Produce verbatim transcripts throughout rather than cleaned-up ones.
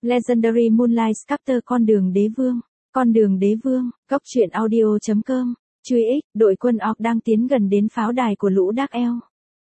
Legendary Moonlight Sculptor con đường đế vương. Con đường đế vương, góc truyện audio.com. Truy ích, đội quân Orc đang tiến gần đến pháo đài của lũ Dark Elf.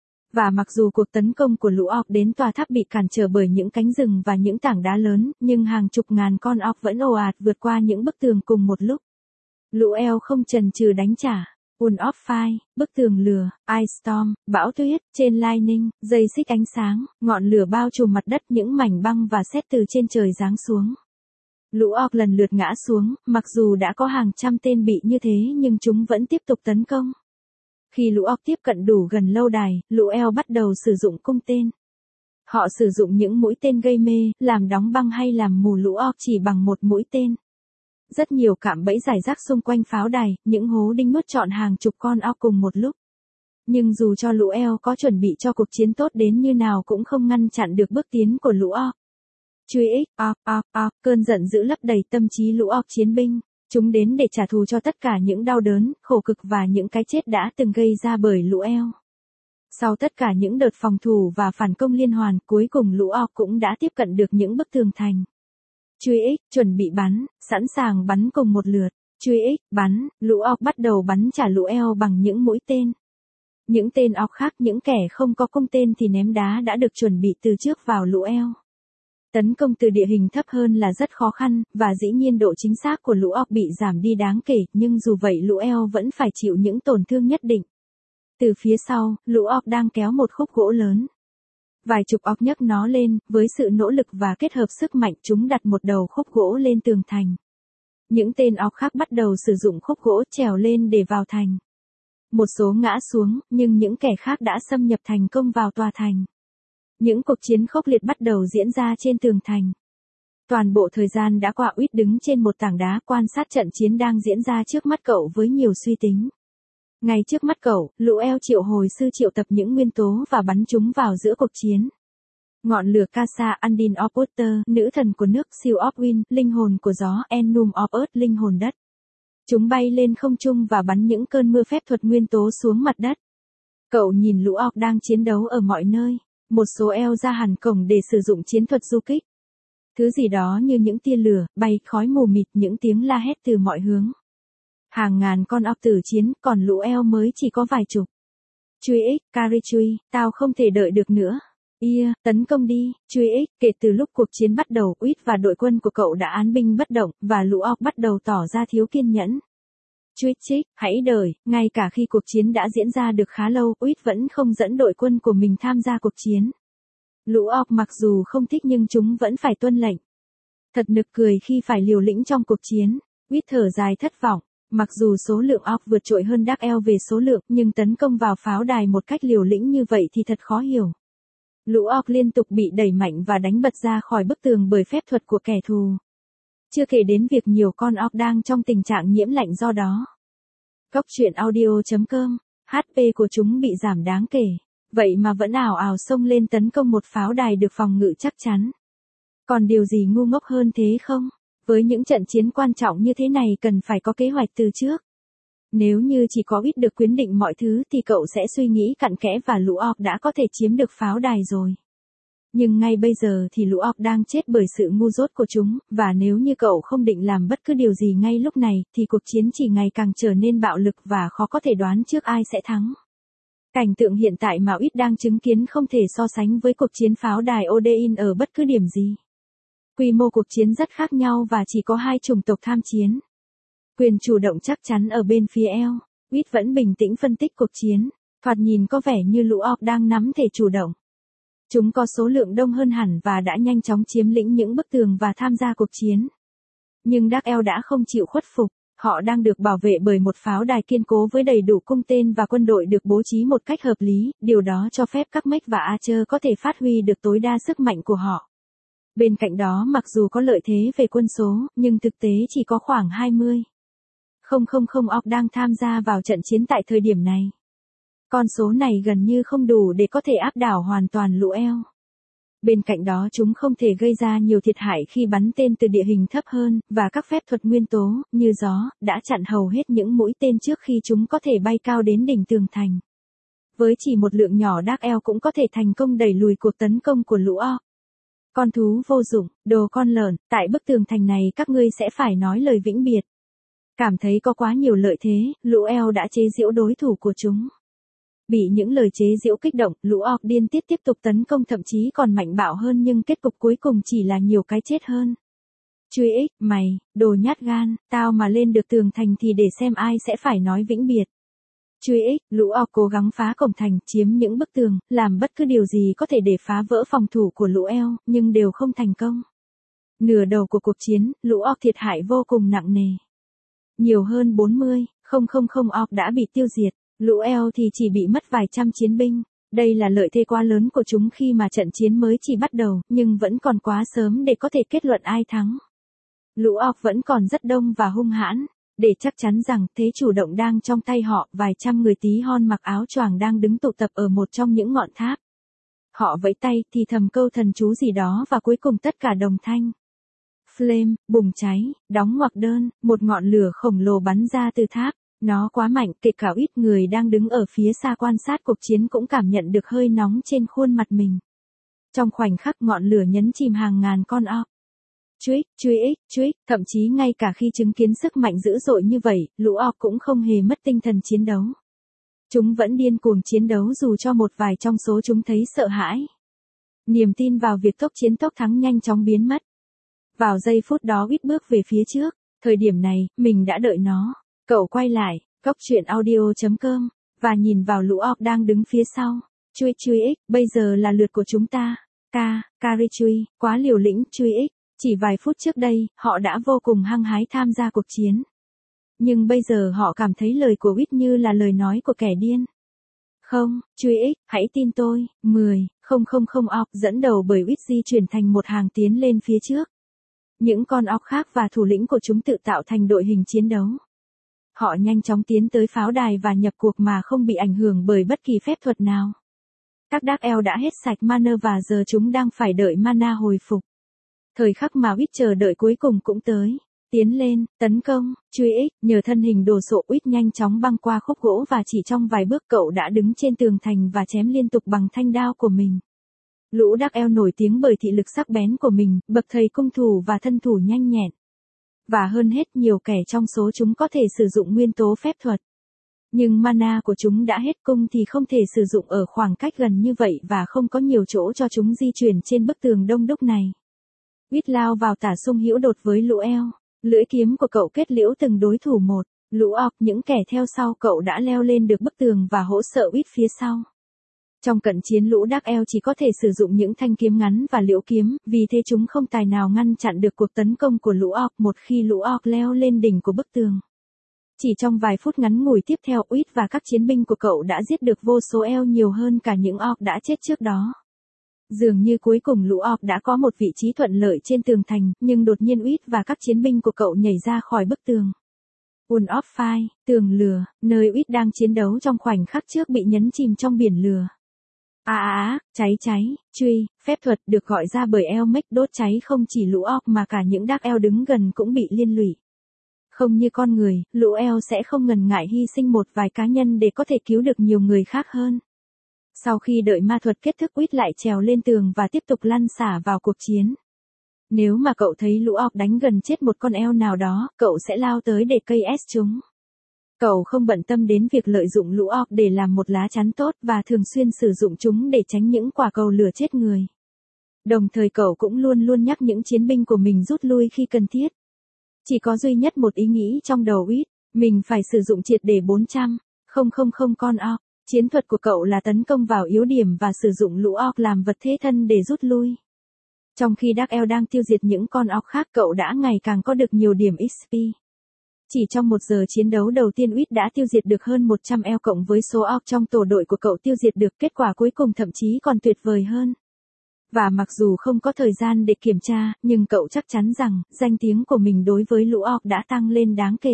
Và mặc dù cuộc tấn công của lũ Orc đến tòa tháp bị cản trở bởi những cánh rừng và những tảng đá lớn, nhưng hàng chục ngàn con Orc vẫn ồ ạt vượt qua những bức tường cùng một lúc. Lũ Elf không chần chừ đánh trả. Wall of Fire, bức tường lửa, Ice Storm, bão tuyết, trên Lightning, dây xích ánh sáng, ngọn lửa bao trùm mặt đất, những mảnh băng và sét từ trên trời giáng xuống. Lũ Orc lần lượt ngã xuống, mặc dù đã có hàng trăm tên bị như thế nhưng chúng vẫn tiếp tục tấn công. Khi lũ Orc tiếp cận đủ gần lâu đài, lũ Elf bắt đầu sử dụng cung tên. Họ sử dụng những mũi tên gây mê, làm đóng băng hay làm mù lũ Orc chỉ bằng một mũi tên. Rất nhiều cạm bẫy rải rác xung quanh pháo đài, những hố đinh nuốt trọn hàng chục con Orc cùng một lúc. Nhưng dù cho lũ Elf có chuẩn bị cho cuộc chiến tốt đến như nào cũng không ngăn chặn được bước tiến của lũ Orc. Truy ích, Orc, Orc, Orc, cơn giận dữ lấp đầy tâm trí lũ Orc chiến binh. Chúng đến để trả thù cho tất cả những đau đớn, khổ cực và những cái chết đã từng gây ra bởi lũ Elf. Sau tất cả những đợt phòng thủ và phản công liên hoàn, cuối cùng lũ Orc cũng đã tiếp cận được những bức tường thành. Truy ích, chuẩn bị bắn, sẵn sàng bắn cùng một lượt. Truy ích, bắn, lũ Orc bắt đầu bắn trả lũ Elf bằng những mũi tên. Những tên Orc khác, những kẻ không có cung tên thì ném đá đã được chuẩn bị từ trước vào lũ Elf. Tấn công từ địa hình thấp hơn là rất khó khăn, và dĩ nhiên độ chính xác của lũ Orc bị giảm đi đáng kể, nhưng dù vậy lũ Elf vẫn phải chịu những tổn thương nhất định. Từ phía sau, lũ Orc đang kéo một khúc gỗ lớn. Vài chục Orc nhấc nó lên, với sự nỗ lực và kết hợp sức mạnh chúng đặt một đầu khúc gỗ lên tường thành. Những tên Orc khác bắt đầu sử dụng khúc gỗ trèo lên để vào thành. Một số ngã xuống, nhưng những kẻ khác đã xâm nhập thành công vào tòa thành. Những cuộc chiến khốc liệt bắt đầu diễn ra trên tường thành. Toàn bộ thời gian đã qua, Uýt đứng trên một tảng đá quan sát trận chiến đang diễn ra trước mắt cậu với nhiều suy tính. Ngay trước mắt cậu, lũ Elf triệu hồi sư triệu tập những nguyên tố và bắn chúng vào giữa cuộc chiến. Ngọn lửa Casa Undine of Water, nữ thần của nước, Seal of Wind, linh hồn của gió, Enum of Earth, linh hồn đất. Chúng bay lên không trung và bắn những cơn mưa phép thuật nguyên tố xuống mặt đất. Cậu nhìn lũ Orc đang chiến đấu ở mọi nơi. Một số Elf ra hẳn cổng để sử dụng chiến thuật du kích. Thứ gì đó như những tia lửa, bay, khói mù mịt, những tiếng la hét từ mọi hướng. Hàng ngàn con Orc tử chiến, còn lũ Elf mới chỉ có vài chục. Truy ích, Carry truy, tao không thể đợi được nữa. Ia, tấn công đi, truy ích, kể từ lúc cuộc chiến bắt đầu, Uýt và đội quân của cậu đã án binh bất động, và lũ Orc bắt đầu tỏ ra thiếu kiên nhẫn. Truy trích, hãy đợi, ngay cả khi cuộc chiến đã diễn ra được khá lâu, Uýt vẫn không dẫn đội quân của mình tham gia cuộc chiến. Lũ Orc mặc dù không thích nhưng chúng vẫn phải tuân lệnh. Thật nực cười khi phải liều lĩnh trong cuộc chiến. Uýt thở dài thất vọng. Mặc dù số lượng Orc vượt trội hơn Dark Elf về số lượng, nhưng tấn công vào pháo đài một cách liều lĩnh như vậy thì thật khó hiểu. Lũ Orc liên tục bị đẩy mạnh và đánh bật ra khỏi bức tường bởi phép thuật của kẻ thù. Chưa kể đến việc nhiều con Orc đang trong tình trạng nhiễm lạnh do đó. Góc truyện audio.com, hát pê của chúng bị giảm đáng kể, vậy mà vẫn ảo ảo xông lên tấn công một pháo đài được phòng ngự chắc chắn. Còn điều gì ngu ngốc hơn thế không? Với những trận chiến quan trọng như thế này cần phải có kế hoạch từ trước. Nếu như chỉ có Uýt được quyết định mọi thứ thì cậu sẽ suy nghĩ cặn kẽ và lũ Orc đã có thể chiếm được pháo đài rồi. Nhưng ngay bây giờ thì lũ Orc đang chết bởi sự ngu dốt của chúng, và nếu như cậu không định làm bất cứ điều gì ngay lúc này, thì cuộc chiến chỉ ngày càng trở nên bạo lực và khó có thể đoán trước ai sẽ thắng. Cảnh tượng hiện tại mà Uýt đang chứng kiến không thể so sánh với cuộc chiến pháo đài Odein ở bất cứ điểm gì. Quy mô cuộc chiến rất khác nhau và chỉ có hai chủng tộc tham chiến. Quyền chủ động chắc chắn ở bên phía Elf. Uýt vẫn bình tĩnh phân tích cuộc chiến. Thoạt nhìn có vẻ như lũ Orc đang nắm thể chủ động. Chúng có số lượng đông hơn hẳn và đã nhanh chóng chiếm lĩnh những bức tường và tham gia cuộc chiến. Nhưng Dark Elf đã không chịu khuất phục. Họ đang được bảo vệ bởi một pháo đài kiên cố với đầy đủ cung tên và quân đội được bố trí một cách hợp lý. Điều đó cho phép các mech và archer có thể phát huy được tối đa sức mạnh của họ. Bên cạnh đó, mặc dù có lợi thế về quân số, nhưng thực tế chỉ có khoảng hai mươi nghìn Orc đang tham gia vào trận chiến tại thời điểm này. Con số này gần như không đủ để có thể áp đảo hoàn toàn lũ Elf. Bên cạnh đó chúng không thể gây ra nhiều thiệt hại khi bắn tên từ địa hình thấp hơn, và các phép thuật nguyên tố, như gió, đã chặn hầu hết những mũi tên trước khi chúng có thể bay cao đến đỉnh tường thành. Với chỉ một lượng nhỏ Dark Elf cũng có thể thành công đẩy lùi cuộc tấn công của lũ Orc. Con thú vô dụng, đồ con lợn, tại bức tường thành này các ngươi sẽ phải nói lời vĩnh biệt. Cảm thấy có quá nhiều lợi thế, lũ eo đã chế giễu đối thủ của chúng. Bị những lời chế giễu kích động, lũ orc điên tiết tiếp tục tấn công thậm chí còn mạnh bạo hơn nhưng kết cục cuối cùng chỉ là nhiều cái chết hơn. Truy ích, mày, đồ nhát gan, tao mà lên được tường thành thì để xem ai sẽ phải nói vĩnh biệt. Truy ích, lũ orc cố gắng phá cổng thành, chiếm những bức tường, làm bất cứ điều gì có thể để phá vỡ phòng thủ của lũ eo, nhưng đều không thành công. Nửa đầu của cuộc chiến, lũ orc thiệt hại vô cùng nặng nề. Nhiều hơn bốn mươi, không không không orc đã bị tiêu diệt, lũ eo thì chỉ bị mất vài trăm chiến binh. Đây là lợi thế quá lớn của chúng khi mà trận chiến mới chỉ bắt đầu, nhưng vẫn còn quá sớm để có thể kết luận ai thắng. Lũ orc vẫn còn rất đông và hung hãn. Để chắc chắn rằng thế chủ động đang trong tay họ, vài trăm người tí hon mặc áo choàng đang đứng tụ tập ở một trong những ngọn tháp. Họ vẫy tay thì thầm câu thần chú gì đó và cuối cùng tất cả đồng thanh. Flame, bùng cháy, đóng ngoặc đơn, một ngọn lửa khổng lồ bắn ra từ tháp. Nó quá mạnh, kể cả ít người đang đứng ở phía xa quan sát cuộc chiến cũng cảm nhận được hơi nóng trên khuôn mặt mình. Trong khoảnh khắc ngọn lửa nhấn chìm hàng ngàn con orc. Truy, truy ích, truy, thậm chí ngay cả khi chứng kiến sức mạnh dữ dội như vậy, lũ orc cũng không hề mất tinh thần chiến đấu. Chúng vẫn điên cuồng chiến đấu dù cho một vài trong số chúng thấy sợ hãi. Niềm tin vào việc tốc chiến tốc thắng nhanh chóng biến mất. Vào giây phút đó ít bước về phía trước, thời điểm này, mình đã đợi nó. Cậu quay lại, cốc truyện audio chấm com, và nhìn vào lũ orc đang đứng phía sau. Truy, truy ích, bây giờ là lượt của chúng ta. Ca, Carichuy, quá liều lĩnh, truy ích. Chỉ vài phút trước đây, họ đã vô cùng hăng hái tham gia cuộc chiến. Nhưng bây giờ họ cảm thấy lời của Wit như là lời nói của kẻ điên. Không, truy ích, hãy tin tôi. mười, không không không orc dẫn đầu bởi Wit di chuyển thành một hàng tiến lên phía trước. Những con orc khác và thủ lĩnh của chúng tự tạo thành đội hình chiến đấu. Họ nhanh chóng tiến tới pháo đài và nhập cuộc mà không bị ảnh hưởng bởi bất kỳ phép thuật nào. Các Dark Elf đã hết sạch mana và giờ chúng đang phải đợi mana hồi phục. Thời khắc mà Wit chờ đợi cuối cùng cũng tới. Tiến lên, tấn công, truy ích, nhờ thân hình đồ sộ Wit nhanh chóng băng qua khúc gỗ và chỉ trong vài bước cậu đã đứng trên tường thành và chém liên tục bằng thanh đao của mình. Lũ Dark Elf nổi tiếng bởi thị lực sắc bén của mình, bậc thầy cung thủ và thân thủ nhanh nhẹn. Và hơn hết nhiều kẻ trong số chúng có thể sử dụng nguyên tố phép thuật. Nhưng mana của chúng đã hết cung thì không thể sử dụng ở khoảng cách gần như vậy và không có nhiều chỗ cho chúng di chuyển trên bức tường đông đúc này. Wit lao vào tả xung hữu đột với lũ eo. Lưỡi kiếm của cậu kết liễu từng đối thủ một. Lũ orc những kẻ theo sau cậu đã leo lên được bức tường và hỗ trợ Wit phía sau. Trong cận chiến lũ Dark Elf chỉ có thể sử dụng những thanh kiếm ngắn và liễu kiếm, vì thế chúng không tài nào ngăn chặn được cuộc tấn công của lũ orc một khi lũ orc leo lên đỉnh của bức tường. Chỉ trong vài phút ngắn ngủi tiếp theo Wit và các chiến binh của cậu đã giết được vô số elf nhiều hơn cả những orc đã chết trước đó. Dường như cuối cùng lũ orc đã có một vị trí thuận lợi trên tường thành, nhưng đột nhiên Wit và các chiến binh của cậu nhảy ra khỏi bức tường. Wall of Fire, tường lửa, nơi Wit đang chiến đấu trong khoảnh khắc trước bị nhấn chìm trong biển lửa. À à à, cháy cháy, truy, phép thuật được gọi ra bởi Elmec đốt cháy không chỉ lũ orc mà cả những Dark Elf đứng gần cũng bị liên lụy. Không như con người, lũ Elf sẽ không ngần ngại hy sinh một vài cá nhân để có thể cứu được nhiều người khác hơn. Sau khi đợi ma thuật kết thúc Wit lại trèo lên tường và tiếp tục lăn xả vào cuộc chiến. Nếu mà cậu thấy lũ orc đánh gần chết một con elf nào đó, cậu sẽ lao tới để cây ét chúng. Cậu không bận tâm đến việc lợi dụng lũ orc để làm một lá chắn tốt và thường xuyên sử dụng chúng để tránh những quả cầu lửa chết người. Đồng thời cậu cũng luôn luôn nhắc những chiến binh của mình rút lui khi cần thiết. Chỉ có duy nhất một ý nghĩ trong đầu Wit, mình phải sử dụng triệt để bốn trăm, không không không con orc. Chiến thuật của cậu là tấn công vào yếu điểm và sử dụng lũ orc làm vật thế thân để rút lui. Trong khi Dark Elf đang tiêu diệt những con orc khác cậu đã ngày càng có được nhiều điểm ích pê. Chỉ trong một giờ chiến đấu đầu tiên Wit đã tiêu diệt được hơn một trăm elf cộng với số orc trong tổ đội của cậu tiêu diệt được, kết quả cuối cùng thậm chí còn tuyệt vời hơn. Và mặc dù không có thời gian để kiểm tra, nhưng cậu chắc chắn rằng, danh tiếng của mình đối với lũ orc đã tăng lên đáng kể.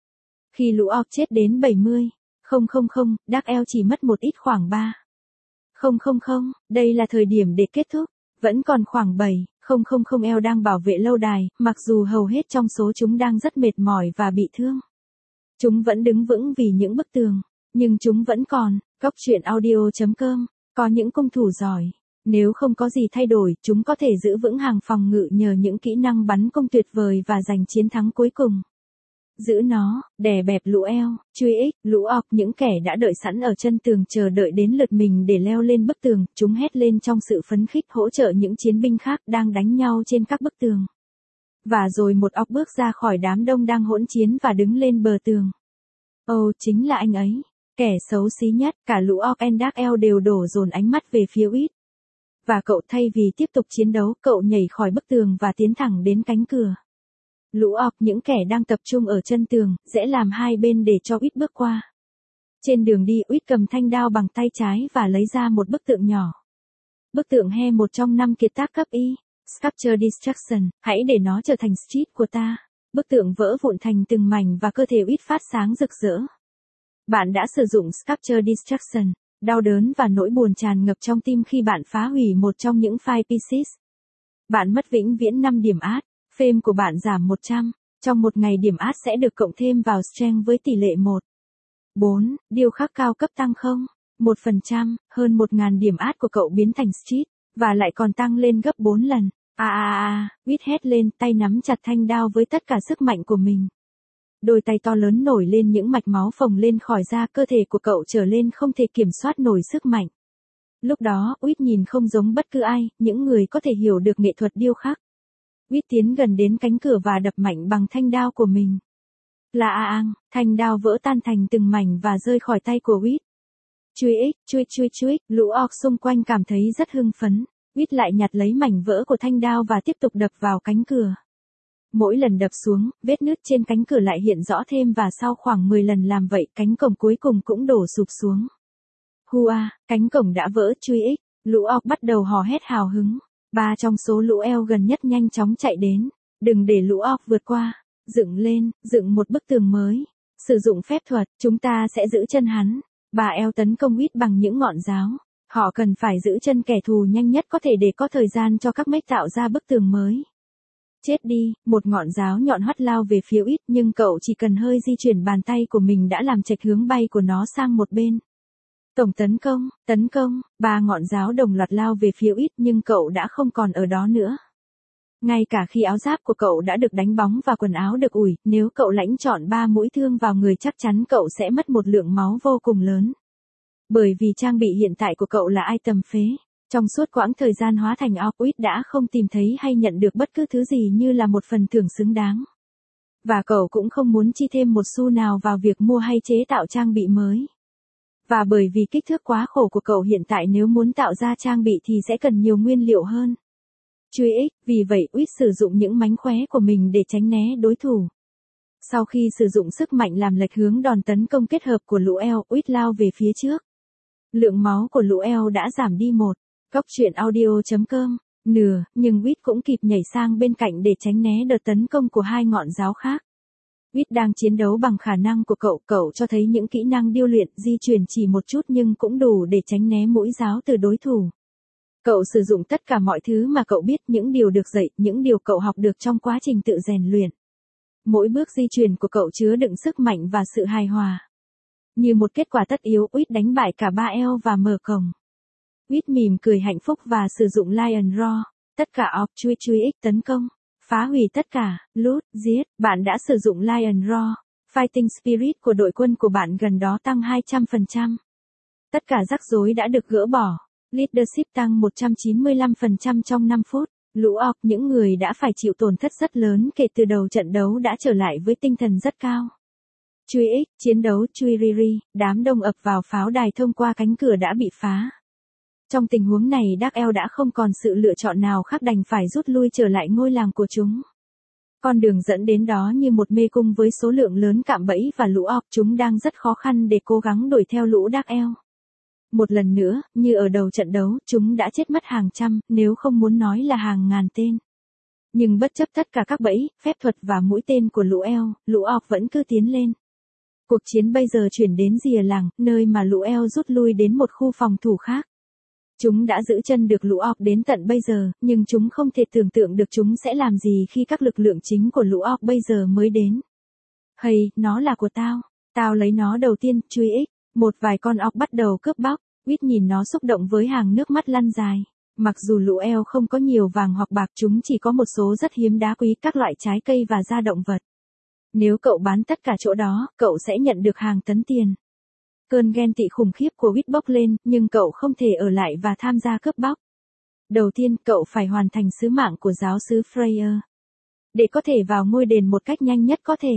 Khi lũ orc chết đến bảy mươi, không không không, Dark Elf chỉ mất một ít khoảng ba. không không không, đây là thời điểm để kết thúc. Vẫn còn khoảng bảy, không không không elf đang bảo vệ lâu đài, mặc dù hầu hết trong số chúng đang rất mệt mỏi và bị thương. Chúng vẫn đứng vững vì những bức tường, nhưng chúng vẫn còn. Cốc truyện audio chấm com, có những cung thủ giỏi. Nếu không có gì thay đổi, chúng có thể giữ vững hàng phòng ngự nhờ những kỹ năng bắn cung tuyệt vời và giành chiến thắng cuối cùng. Giữ nó, đè bẹp lũ eo, truy ích, lũ orc, những kẻ đã đợi sẵn ở chân tường chờ đợi đến lượt mình để leo lên bức tường, chúng hét lên trong sự phấn khích hỗ trợ những chiến binh khác đang đánh nhau trên các bức tường. Và rồi một orc bước ra khỏi đám đông đang hỗn chiến và đứng lên bờ tường. Ồ, chính là anh ấy. Kẻ xấu xí nhất, cả lũ orc and dark elf đều đổ dồn ánh mắt về phía Uýt. Và cậu thay vì tiếp tục chiến đấu, cậu nhảy khỏi bức tường và tiến thẳng đến cánh cửa. Lũ orc, những kẻ đang tập trung ở chân tường, rẽ làm hai bên để cho Uýt bước qua. Trên đường đi, Uýt cầm thanh đao bằng tay trái và lấy ra một bức tượng nhỏ. Bức tượng he một trong năm kiệt tác cấp Y. Sculpture Destruction, hãy để nó trở thành street của ta. Bức tượng vỡ vụn thành từng mảnh và cơ thể Uýt phát sáng rực rỡ. Bạn đã sử dụng Sculpture Destruction, đau đớn và nỗi buồn tràn ngập trong tim khi bạn phá hủy một trong những five pieces. Bạn mất vĩnh viễn năm điểm át, fame của bạn giảm một trăm, trong một ngày điểm át sẽ được cộng thêm vào strength với tỷ lệ một. bốn. Điêu khắc cao cấp tăng không? một phần trăm, hơn một nghìn điểm át của cậu biến thành street, và lại còn tăng lên gấp bốn lần. À à à, Uýt hét lên, tay nắm chặt thanh đao với tất cả sức mạnh của mình. Đôi tay to lớn nổi lên, những mạch máu phồng lên khỏi da, cơ thể của cậu trở lên không thể kiểm soát nổi sức mạnh. Lúc đó, Uýt nhìn không giống bất cứ ai, những người có thể hiểu được nghệ thuật điêu khắc. Uýt tiến gần đến cánh cửa và đập mạnh bằng thanh đao của mình. Là a ang, thanh đao vỡ tan thành từng mảnh và rơi khỏi tay của Uýt. Chui ích, chui chui chui, lũ orc xung quanh cảm thấy rất hưng phấn. Uýt lại nhặt lấy mảnh vỡ của thanh đao và tiếp tục đập vào cánh cửa. Mỗi lần đập xuống, vết nứt trên cánh cửa lại hiện rõ thêm và sau khoảng mười lần làm vậy, cánh cổng cuối cùng cũng đổ sụp xuống. Hua, cánh cổng đã vỡ, truy ích, lũ orc bắt đầu hò hét hào hứng. Ba trong số lũ eo gần nhất nhanh chóng chạy đến. Đừng để lũ orc vượt qua. Dựng lên, dựng một bức tường mới. Sử dụng phép thuật, chúng ta sẽ giữ chân hắn. Bà eo tấn công Uýt bằng những ngọn giáo. Họ cần phải giữ chân kẻ thù nhanh nhất có thể để có thời gian cho các mech tạo ra bức tường mới. Chết đi, một ngọn giáo nhọn hoắt lao về phía Uýt, nhưng cậu chỉ cần hơi di chuyển bàn tay của mình đã làm chệch hướng bay của nó sang một bên. Tổng tấn công, tấn công, ba ngọn giáo đồng loạt lao về phía Uýt, nhưng cậu đã không còn ở đó nữa. Ngay cả khi áo giáp của cậu đã được đánh bóng và quần áo được ủi, nếu cậu lãnh chọn ba mũi thương vào người chắc chắn cậu sẽ mất một lượng máu vô cùng lớn. Bởi vì trang bị hiện tại của cậu là item phế. Trong suốt quãng thời gian hóa thành orc, Uýt đã không tìm thấy hay nhận được bất cứ thứ gì như là một phần thưởng xứng đáng. Và cậu cũng không muốn chi thêm một xu nào vào việc mua hay chế tạo trang bị mới. Và bởi vì kích thước quá khổ của cậu hiện tại, nếu muốn tạo ra trang bị thì sẽ cần nhiều nguyên liệu hơn. Truy ích, vì vậy Uýt sử dụng những mánh khóe của mình để tránh né đối thủ. Sau khi sử dụng sức mạnh làm lệch hướng đòn tấn công kết hợp của lũ eo, Uýt lao về phía trước. Lượng máu của lũ eo đã giảm đi một. Cóc truyện audio chấm com, nửa, nhưng Uýt cũng kịp nhảy sang bên cạnh để tránh né đợt tấn công của hai ngọn giáo khác. Uýt đang chiến đấu bằng khả năng của cậu, cậu cho thấy những kỹ năng điêu luyện, di chuyển chỉ một chút nhưng cũng đủ để tránh né mũi giáo từ đối thủ. Cậu sử dụng tất cả mọi thứ mà cậu biết, những điều được dạy, những điều cậu học được trong quá trình tự rèn luyện. Mỗi bước di chuyển của cậu chứa đựng sức mạnh và sự hài hòa. Như một kết quả tất yếu, Uýt đánh bại cả ba eo và mở cổng. Uýt mỉm cười hạnh phúc và sử dụng Lion Roar, tất cả orc chui chui ích tấn công, phá hủy tất cả, loot, giết. Bạn đã sử dụng Lion Roar, Fighting Spirit của đội quân của bạn gần đó tăng hai trăm phần trăm. Tất cả rắc rối đã được gỡ bỏ, Leadership tăng một trăm chín mươi lăm phần trăm trong năm phút. Lũ orc, những người đã phải chịu tổn thất rất lớn kể từ đầu trận đấu, đã trở lại với tinh thần rất cao. Truy ích, chiến đấu Chui Riri, đám đông ập vào pháo đài thông qua cánh cửa đã bị phá. Trong tình huống này, Dark Elf đã không còn sự lựa chọn nào khác, đành phải rút lui trở lại ngôi làng của chúng. Con đường dẫn đến đó như một mê cung với số lượng lớn cạm bẫy và lũ orc, chúng đang rất khó khăn để cố gắng đuổi theo lũ Dark Elf. Một lần nữa, như ở đầu trận đấu, chúng đã chết mất hàng trăm, nếu không muốn nói là hàng ngàn tên. Nhưng bất chấp tất cả các bẫy, phép thuật và mũi tên của lũ Elf, lũ orc vẫn cứ tiến lên. Cuộc chiến bây giờ chuyển đến rìa làng, nơi mà lũ Elf rút lui đến một khu phòng thủ khác. Chúng đã giữ chân được lũ orc đến tận bây giờ, nhưng chúng không thể tưởng tượng được chúng sẽ làm gì khi các lực lượng chính của lũ orc bây giờ mới đến. Hay, nó là của tao. Tao lấy nó đầu tiên, truy ích. Một vài con orc bắt đầu cướp bóc. Uýt nhìn nó xúc động với hàng nước mắt lăn dài. Mặc dù lũ elf không có nhiều vàng hoặc bạc, chúng chỉ có một số rất hiếm đá quý, các loại trái cây và da động vật. Nếu cậu bán tất cả chỗ đó, cậu sẽ nhận được hàng tấn tiền. Cơn ghen tị khủng khiếp của Whit bốc lên, nhưng cậu không thể ở lại và tham gia cướp bóc. Đầu tiên, cậu phải hoàn thành sứ mạng của giáo sứ Freyr. Để có thể vào ngôi đền một cách nhanh nhất có thể.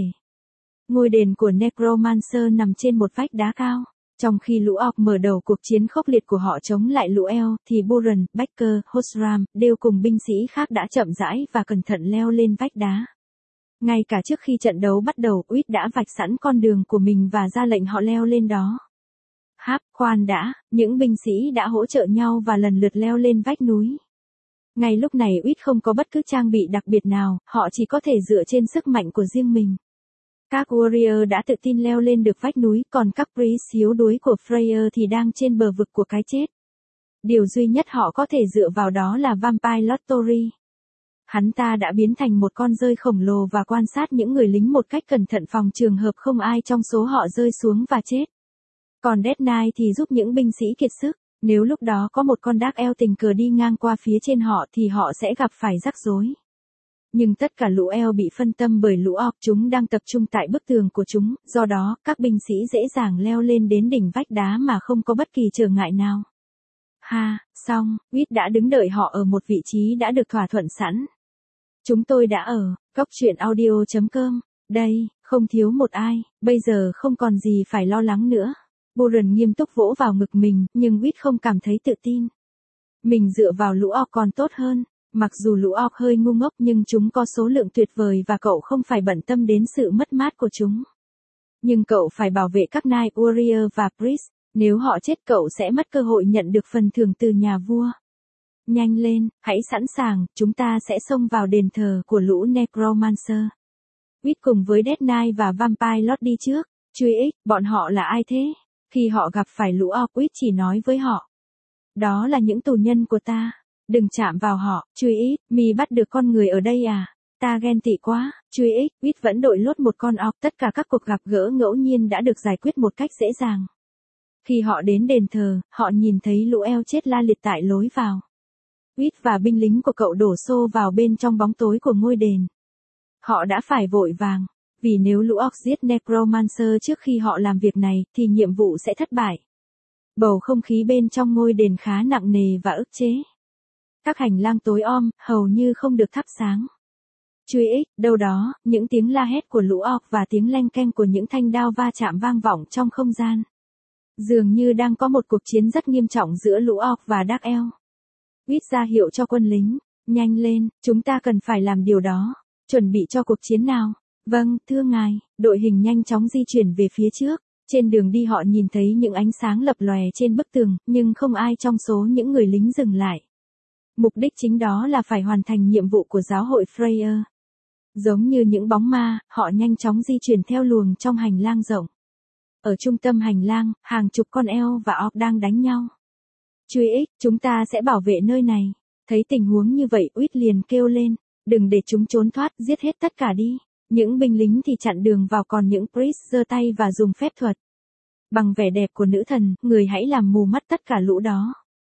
Ngôi đền của Necromancer nằm trên một vách đá cao. Trong khi lũ orc mở đầu cuộc chiến khốc liệt của họ chống lại lũ elf, thì Buran, Backer, Hosram, đều cùng binh sĩ khác đã chậm rãi và cẩn thận leo lên vách đá. Ngay cả trước khi trận đấu bắt đầu, Whit đã vạch sẵn con đường của mình và ra lệnh họ leo lên đó. Háp, khoan đã, những binh sĩ đã hỗ trợ nhau và lần lượt leo lên vách núi. Ngay lúc này Whit không có bất cứ trang bị đặc biệt nào, họ chỉ có thể dựa trên sức mạnh của riêng mình. Các warrior đã tự tin leo lên được vách núi, còn các priest yếu đuối của Freyr thì đang trên bờ vực của cái chết. Điều duy nhất họ có thể dựa vào đó là Vampire Lord Tory. Hắn ta đã biến thành một con dơi khổng lồ và quan sát những người lính một cách cẩn thận phòng trường hợp không ai trong số họ rơi xuống và chết. Còn Death Knight thì giúp những binh sĩ kiệt sức. Nếu lúc đó có một con Dark Elf tình cờ đi ngang qua phía trên họ thì họ sẽ gặp phải rắc rối. Nhưng tất cả lũ elf bị phân tâm bởi lũ orc, chúng đang tập trung tại bức tường của chúng, do đó, các binh sĩ dễ dàng leo lên đến đỉnh vách đá mà không có bất kỳ trở ngại nào. Ha, xong, Whit đã đứng đợi họ ở một vị trí đã được thỏa thuận sẵn. Chúng tôi đã ở, cóc truyện audio chấm com, đây, không thiếu một ai, bây giờ không còn gì phải lo lắng nữa. Buran nghiêm túc vỗ vào ngực mình, nhưng Whit không cảm thấy tự tin. Mình dựa vào lũ orc còn tốt hơn. Mặc dù lũ orc hơi ngu ngốc nhưng chúng có số lượng tuyệt vời và cậu không phải bận tâm đến sự mất mát của chúng. Nhưng cậu phải bảo vệ các Knight Warrior và Priest, nếu họ chết cậu sẽ mất cơ hội nhận được phần thưởng từ nhà vua. Nhanh lên, hãy sẵn sàng, chúng ta sẽ xông vào đền thờ của lũ Necromancer. Whit cùng với Death Knight và Vampire Lord đi trước. Truy ích, bọn họ là ai thế? Khi họ gặp phải lũ orc, Whit chỉ nói với họ. Đó là những tù nhân của ta. Đừng chạm vào họ, truy ích, mi bắt được con người ở đây à? Ta ghen tị quá, truy ích, Whit vẫn đội lốt một con orc. Tất cả các cuộc gặp gỡ ngẫu nhiên đã được giải quyết một cách dễ dàng. Khi họ đến đền thờ, họ nhìn thấy lũ elf chết la liệt tại lối vào. Whit và binh lính của cậu đổ xô vào bên trong bóng tối của ngôi đền. Họ đã phải vội vàng, vì nếu lũ orc giết Necromancer trước khi họ làm việc này, thì nhiệm vụ sẽ thất bại. Bầu không khí bên trong ngôi đền khá nặng nề và ức chế. Các hành lang tối om, hầu như không được thắp sáng. Truy ích, đâu đó, những tiếng la hét của lũ orc và tiếng leng keng của những thanh đao va chạm vang vọng trong không gian. Dường như đang có một cuộc chiến rất nghiêm trọng giữa lũ orc và Dark Elf. Whit ra hiệu cho quân lính, nhanh lên, chúng ta cần phải làm điều đó. Chuẩn bị cho cuộc chiến nào? Vâng, thưa ngài, đội hình nhanh chóng di chuyển về phía trước. Trên đường đi họ nhìn thấy những ánh sáng lập lòe trên bức tường, nhưng không ai trong số những người lính dừng lại. Mục đích chính đó là phải hoàn thành nhiệm vụ của giáo hội Freyr. Giống như những bóng ma, họ nhanh chóng di chuyển theo luồng trong hành lang rộng. Ở trung tâm hành lang, hàng chục con elf và orc đang đánh nhau. Truy ích, chúng ta sẽ bảo vệ nơi này. Thấy tình huống như vậy, Whit liền kêu lên, đừng để chúng trốn thoát, giết hết tất cả đi. Những binh lính thì chặn đường vào, còn những priest giơ tay và dùng phép thuật. Bằng vẻ đẹp của nữ thần, người hãy làm mù mắt tất cả lũ đó.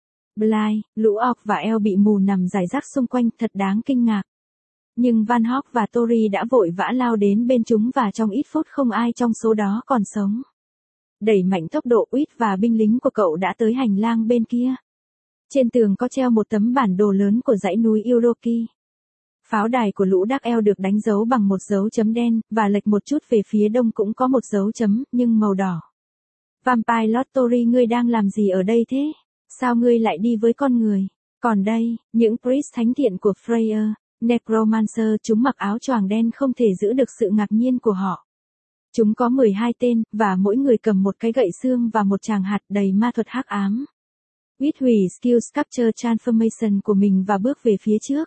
Blind, lũ orc và elf bị mù nằm rải rác xung quanh, thật đáng kinh ngạc. Nhưng Van Hawk và Tory đã vội vã lao đến bên chúng và trong ít phút không ai trong số đó còn sống. Đẩy mạnh tốc độ, Whit và binh lính của cậu đã tới hành lang bên kia. Trên tường có treo một tấm bản đồ lớn của dãy núi Uroki. Pháo đài của lũ Dark Elf được đánh dấu bằng một dấu chấm đen, và lệch một chút về phía đông cũng có một dấu chấm, nhưng màu đỏ. Vampire Lord Tory, ngươi đang làm gì ở đây thế? Sao ngươi lại đi với con người? Còn đây, những priest thánh thiện của Freyr, Necromancer, chúng mặc áo choàng đen không thể giữ được sự ngạc nhiên của họ. Chúng có mười hai tên, và mỗi người cầm một cái gậy xương và một tràng hạt đầy ma thuật hắc ám. Whit hủy skill Capture Transformation của mình và bước về phía trước.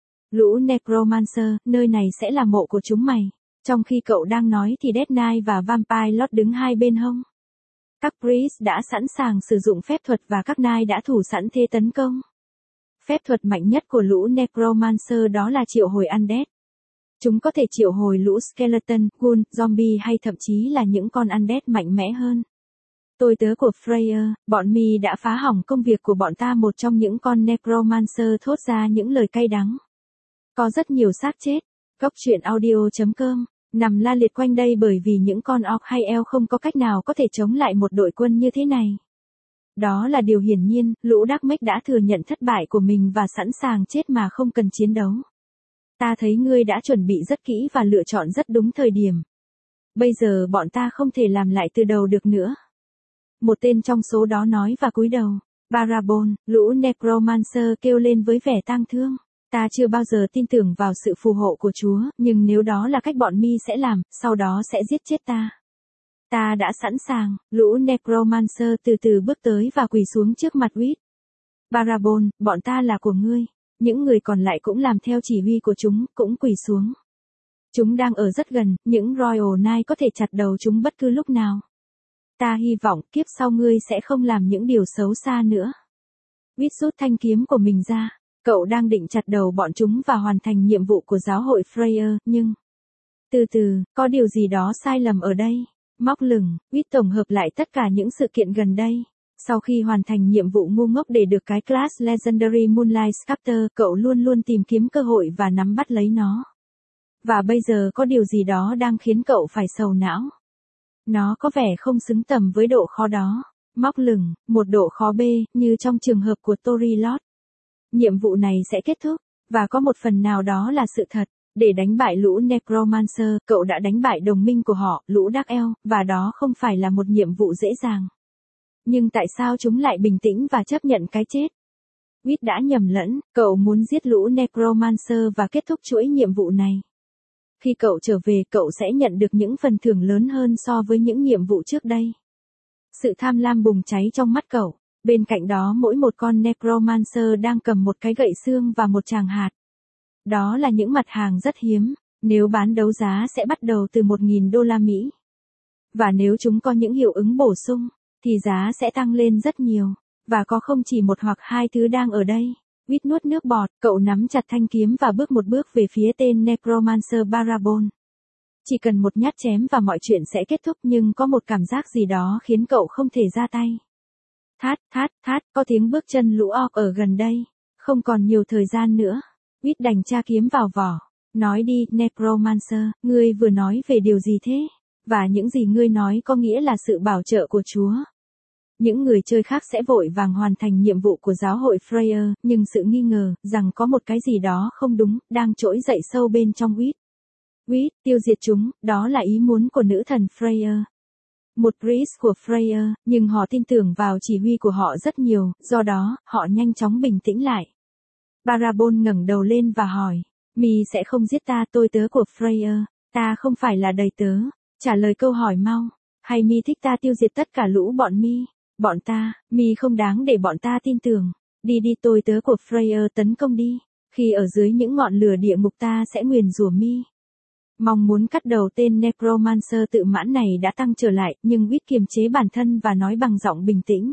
Lũ Necromancer, nơi này sẽ là mộ của chúng mày. Trong khi cậu đang nói thì Death Knight và Vampire Lord đứng hai bên hông. Các priest đã sẵn sàng sử dụng phép thuật và các Knight đã thủ sẵn thế tấn công. Phép thuật mạnh nhất của lũ Necromancer đó là triệu hồi Undead. Chúng có thể triệu hồi lũ Skeleton, Ghoul, Zombie hay thậm chí là những con Undead mạnh mẽ hơn. Tôi tớ của Freya, bọn mi đã phá hỏng công việc của bọn ta. Một trong những con necromancer thốt ra những lời cay đắng. Có rất nhiều xác chết. Cốc truyện audio.com nằm la liệt quanh đây bởi vì những con orc hay elf không có cách nào có thể chống lại một đội quân như thế này. Đó là điều hiển nhiên, lũ Dark Mage đã thừa nhận thất bại của mình và sẵn sàng chết mà không cần chiến đấu. Ta thấy ngươi đã chuẩn bị rất kỹ và lựa chọn rất đúng thời điểm. Bây giờ bọn ta không thể làm lại từ đầu được nữa. Một tên trong số đó nói và cúi đầu. Barabon, lũ Necromancer kêu lên với vẻ tang thương. Ta chưa bao giờ tin tưởng vào sự phù hộ của Chúa, nhưng nếu đó là cách bọn mi sẽ làm, sau đó sẽ giết chết ta. Ta đã sẵn sàng. Lũ Necromancer từ từ bước tới và quỳ xuống trước mặt Wit. Barabon, bọn ta là của ngươi. Những người còn lại cũng làm theo chỉ huy của chúng, cũng quỳ xuống. Chúng đang ở rất gần, những Royal Knight có thể chặt đầu chúng bất cứ lúc nào. Ta hy vọng kiếp sau ngươi sẽ không làm những điều xấu xa nữa. Wit rút thanh kiếm của mình ra. Cậu đang định chặt đầu bọn chúng và hoàn thành nhiệm vụ của giáo hội Freya, nhưng... Từ từ, có điều gì đó sai lầm ở đây. Móc lửng, Wit tổng hợp lại tất cả những sự kiện gần đây. Sau khi hoàn thành nhiệm vụ ngu ngốc để được cái class Legendary Moonlight Sculptor, cậu luôn luôn tìm kiếm cơ hội và nắm bắt lấy nó. Và bây giờ có điều gì đó đang khiến cậu phải sầu não. Nó có vẻ không xứng tầm với độ khó đó. Móc lửng, một độ khó B, như trong trường hợp của Tori Lott. Nhiệm vụ này sẽ kết thúc, và có một phần nào đó là sự thật. Để đánh bại lũ Necromancer, cậu đã đánh bại đồng minh của họ, lũ Dark Elf, và đó không phải là một nhiệm vụ dễ dàng. Nhưng tại sao chúng lại bình tĩnh và chấp nhận cái chết? Wit đã nhầm lẫn, cậu muốn giết lũ Necromancer và kết thúc chuỗi nhiệm vụ này. Khi cậu trở về, cậu sẽ nhận được những phần thưởng lớn hơn so với những nhiệm vụ trước đây. Sự tham lam bùng cháy trong mắt cậu. Bên cạnh đó mỗi một con Necromancer đang cầm một cái gậy xương và một tràng hạt. Đó là những mặt hàng rất hiếm, nếu bán đấu giá sẽ bắt đầu từ một nghìn đô la Mỹ. Và nếu chúng có những hiệu ứng bổ sung, thì giá sẽ tăng lên rất nhiều, và có không chỉ một hoặc hai thứ đang ở đây. Wit nuốt nước bọt, cậu nắm chặt thanh kiếm và bước một bước về phía tên Necromancer Barabon. Chỉ cần một nhát chém và mọi chuyện sẽ kết thúc, nhưng có một cảm giác gì đó khiến cậu không thể ra tay. Thát, thát, thát, có tiếng bước chân lũ orc ở gần đây. Không còn nhiều thời gian nữa. Wit đành tra kiếm vào vỏ. Nói đi, Necromancer, ngươi vừa nói về điều gì thế? Và những gì ngươi nói có nghĩa là sự bảo trợ của Chúa. Những người chơi khác sẽ vội vàng hoàn thành nhiệm vụ của giáo hội Freya, nhưng sự nghi ngờ rằng có một cái gì đó không đúng đang trỗi dậy sâu bên trong Wit. Wit, tiêu diệt chúng, đó là ý muốn của nữ thần Freya. Một priest của Freya, nhưng họ tin tưởng vào chỉ huy của họ rất nhiều, do đó, họ nhanh chóng bình tĩnh lại. Barabon ngẩng đầu lên và hỏi, mi sẽ không giết ta, tôi tớ của Freya, ta không phải là đầy tớ, trả lời câu hỏi mau, hay mi thích ta tiêu diệt tất cả lũ bọn mi, bọn ta, mi không đáng để bọn ta tin tưởng, đi đi tôi tớ của Freya tấn công đi, khi ở dưới những ngọn lửa địa ngục ta sẽ nguyền rủa mi. Mong muốn cắt đầu tên Necromancer tự mãn này đã tăng trở lại, nhưng Wit kiềm chế bản thân và nói bằng giọng bình tĩnh.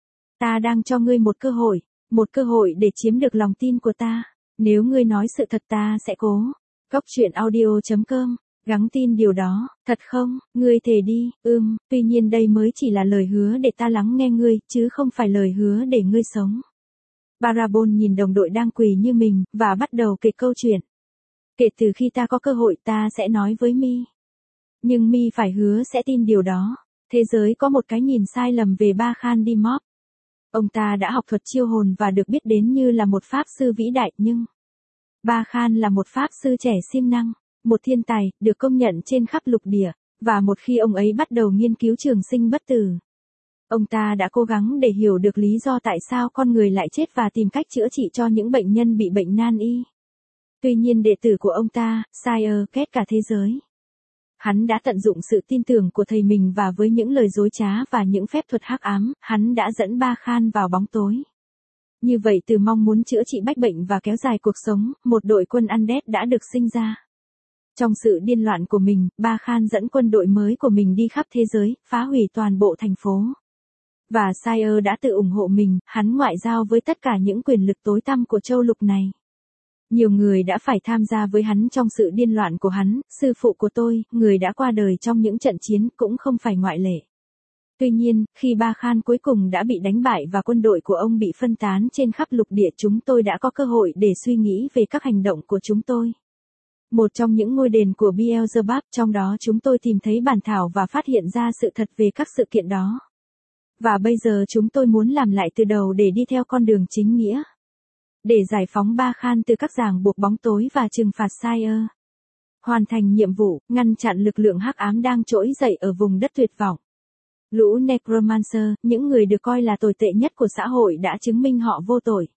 Ta đang cho ngươi một cơ hội, một cơ hội để chiếm được lòng tin của ta. Nếu ngươi nói sự thật ta sẽ cố. Cốc truyện audio.com, gắng tin điều đó, thật không, ngươi thề đi, ưm, tuy nhiên đây mới chỉ là lời hứa để ta lắng nghe ngươi, chứ không phải lời hứa để ngươi sống. Barabon nhìn đồng đội đang quỳ như mình, và bắt đầu kể câu chuyện. Kể từ khi ta có cơ hội ta sẽ nói với mi. Nhưng mi phải hứa sẽ tin điều đó. Thế giới có một cái nhìn sai lầm về Ba Khan Đi Mop. Ông ta đã học thuật chiêu hồn và được biết đến như là một pháp sư vĩ đại, nhưng Ba Khan là một pháp sư trẻ siêng năng, một thiên tài, được công nhận trên khắp lục địa, và một khi ông ấy bắt đầu nghiên cứu trường sinh bất tử, ông ta đã cố gắng để hiểu được lý do tại sao con người lại chết và tìm cách chữa trị cho những bệnh nhân bị bệnh nan y. Tuy nhiên đệ tử của ông ta, Sire, ghét cả thế giới. Hắn đã tận dụng sự tin tưởng của thầy mình và với những lời dối trá và những phép thuật hắc ám, hắn đã dẫn Ba Khan vào bóng tối. Như vậy từ mong muốn chữa trị bách bệnh và kéo dài cuộc sống, một đội quân Undead đã được sinh ra. Trong sự điên loạn của mình, Ba Khan dẫn quân đội mới của mình đi khắp thế giới, phá hủy toàn bộ thành phố. Và Sire đã tự ủng hộ mình, hắn ngoại giao với tất cả những quyền lực tối tăm của châu lục này. Nhiều người đã phải tham gia với hắn trong sự điên loạn của hắn, sư phụ của tôi, người đã qua đời trong những trận chiến, cũng không phải ngoại lệ. Tuy nhiên, khi Ba Khan cuối cùng đã bị đánh bại và quân đội của ông bị phân tán trên khắp lục địa, chúng tôi đã có cơ hội để suy nghĩ về các hành động của chúng tôi. Một trong những ngôi đền của Beelzebub, trong đó chúng tôi tìm thấy bản thảo và phát hiện ra sự thật về các sự kiện đó. Và bây giờ chúng tôi muốn làm lại từ đầu để đi theo con đường chính nghĩa. Để giải phóng Ba Khan từ các ràng buộc bóng tối và trừng phạt Sire. Hoàn thành nhiệm vụ, ngăn chặn lực lượng hắc ám đang trỗi dậy ở vùng đất tuyệt vọng. Lũ Necromancer, những người được coi là tồi tệ nhất của xã hội đã chứng minh họ vô tội.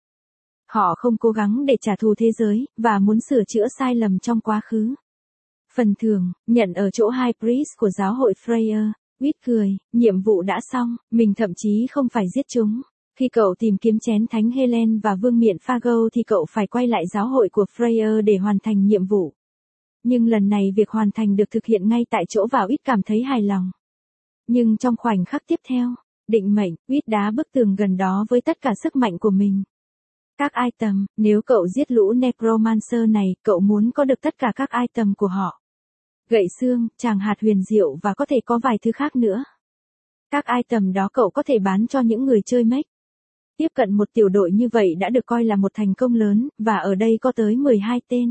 Họ không cố gắng để trả thù thế giới, và muốn sửa chữa sai lầm trong quá khứ. Phần thưởng, nhận ở chỗ High Priest của giáo hội Freya. Whit cười, nhiệm vụ đã xong, mình thậm chí không phải giết chúng. Khi cậu tìm kiếm chén thánh Helen và vương miện Fargo thì cậu phải quay lại giáo hội của Freya để hoàn thành nhiệm vụ. Nhưng lần này việc hoàn thành được thực hiện ngay tại chỗ và Whit cảm thấy hài lòng. Nhưng trong khoảnh khắc tiếp theo, định mệnh, Whit đá bức tường gần đó với tất cả sức mạnh của mình. Các item, nếu cậu giết lũ Necromancer này, cậu muốn có được tất cả các item của họ. Gậy xương, tràng hạt huyền diệu và có thể có vài thứ khác nữa. Các item đó cậu có thể bán cho những người chơi mech. Tiếp cận một tiểu đội như vậy đã được coi là một thành công lớn, và ở đây có tới mười hai tên.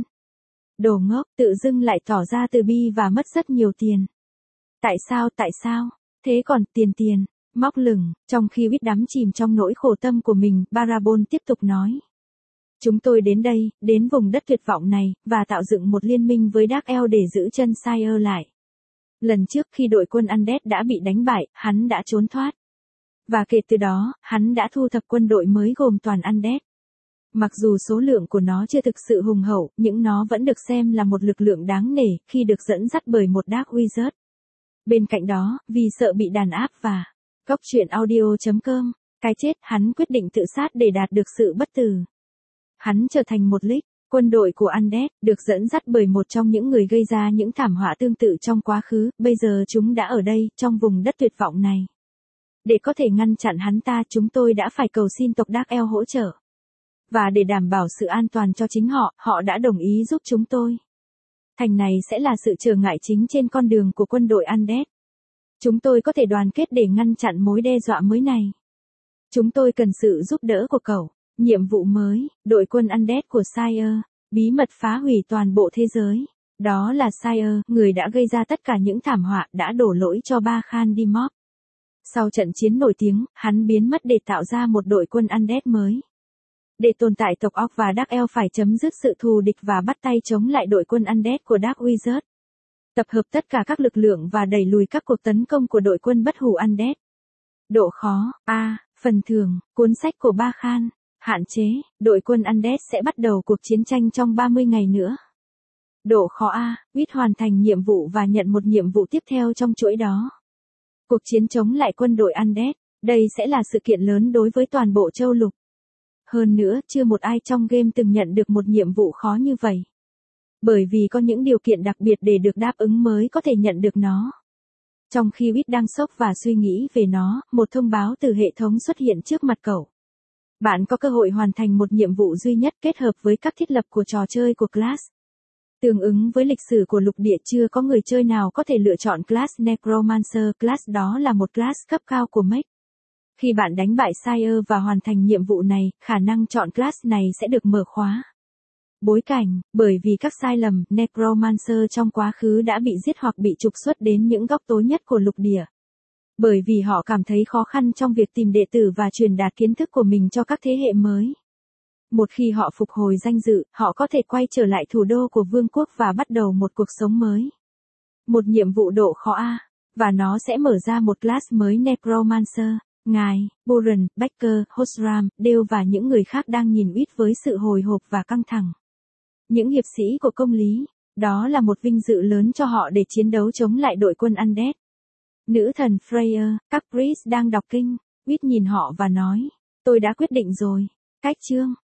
Đồ ngốc, tự dưng lại tỏ ra từ bi và mất rất nhiều tiền. Tại sao, tại sao? Thế còn, tiền tiền, móc lửng, trong khi Whit đắm chìm trong nỗi khổ tâm của mình, Barabon tiếp tục nói. Chúng tôi đến đây, đến vùng đất tuyệt vọng này, và tạo dựng một liên minh với Dark Elf để giữ chân Sire lại. Lần trước khi đội quân Undead đã bị đánh bại, hắn đã trốn thoát. Và kể từ đó, hắn đã thu thập quân đội mới gồm toàn Undead. Mặc dù số lượng của nó chưa thực sự hùng hậu, nhưng nó vẫn được xem là một lực lượng đáng nể khi được dẫn dắt bởi một Dark Wizard. Bên cạnh đó, vì sợ bị đàn áp và góc truyện audio chấm com, cái chết, hắn quyết định tự sát để đạt được sự bất tử. Hắn trở thành một league, quân đội của Undead, được dẫn dắt bởi một trong những người gây ra những thảm họa tương tự trong quá khứ, bây giờ chúng đã ở đây, trong vùng đất tuyệt vọng này. Để có thể ngăn chặn hắn ta, chúng tôi đã phải cầu xin tộc Dark Elf hỗ trợ. Và để đảm bảo sự an toàn cho chính họ, họ đã đồng ý giúp chúng tôi. Thành này sẽ là sự trở ngại chính trên con đường của quân đội Undead. Chúng tôi có thể đoàn kết để ngăn chặn mối đe dọa mới này. Chúng tôi cần sự giúp đỡ của cậu. Nhiệm vụ mới, đội quân Undead của Sire, bí mật phá hủy toàn bộ thế giới. Đó là Sire, người đã gây ra tất cả những thảm họa, đã đổ lỗi cho Ba Khan Dimop. Sau trận chiến nổi tiếng, hắn biến mất để tạo ra một đội quân Undead mới. Để tồn tại, tộc Orc và Dark Elf phải chấm dứt sự thù địch và bắt tay chống lại đội quân Undead của Dark Wizard. Tập hợp tất cả các lực lượng và đẩy lùi các cuộc tấn công của đội quân bất hủ Undead. Độ khó, A, phần thưởng, cuốn sách của Ba Khan. Hạn chế, đội quân Undead sẽ bắt đầu cuộc chiến tranh trong ba mươi ngày nữa. Độ khó A, Whit hoàn thành nhiệm vụ và nhận một nhiệm vụ tiếp theo trong chuỗi đó. Cuộc chiến chống lại quân đội Undead, đây sẽ là sự kiện lớn đối với toàn bộ châu lục. Hơn nữa, chưa một ai trong game từng nhận được một nhiệm vụ khó như vậy. Bởi vì có những điều kiện đặc biệt để được đáp ứng mới có thể nhận được nó. Trong khi Whit đang sốc và suy nghĩ về nó, một thông báo từ hệ thống xuất hiện trước mặt cậu. Bạn có cơ hội hoàn thành một nhiệm vụ duy nhất kết hợp với các thiết lập của trò chơi của class. Tương ứng với lịch sử của lục địa, chưa có người chơi nào có thể lựa chọn class Necromancer. Class đó là một class cấp cao của mech. Khi bạn đánh bại Sire và hoàn thành nhiệm vụ này, khả năng chọn class này sẽ được mở khóa. Bối cảnh, bởi vì các sai lầm, Necromancer trong quá khứ đã bị giết hoặc bị trục xuất đến những góc tối nhất của lục địa. Bởi vì họ cảm thấy khó khăn trong việc tìm đệ tử và truyền đạt kiến thức của mình cho các thế hệ mới. Một khi họ phục hồi danh dự, họ có thể quay trở lại thủ đô của vương quốc và bắt đầu một cuộc sống mới. Một nhiệm vụ độ khó A, và nó sẽ mở ra một class mới Necromancer. Ngài, Buren, Becker, Hosram, Dale và những người khác đang nhìn Whit với sự hồi hộp và căng thẳng. Những hiệp sĩ của công lý, đó là một vinh dự lớn cho họ để chiến đấu chống lại đội quân Undead. Nữ thần Freya, các priest đang đọc kinh, Whit nhìn họ và nói, tôi đã quyết định rồi. Cách chương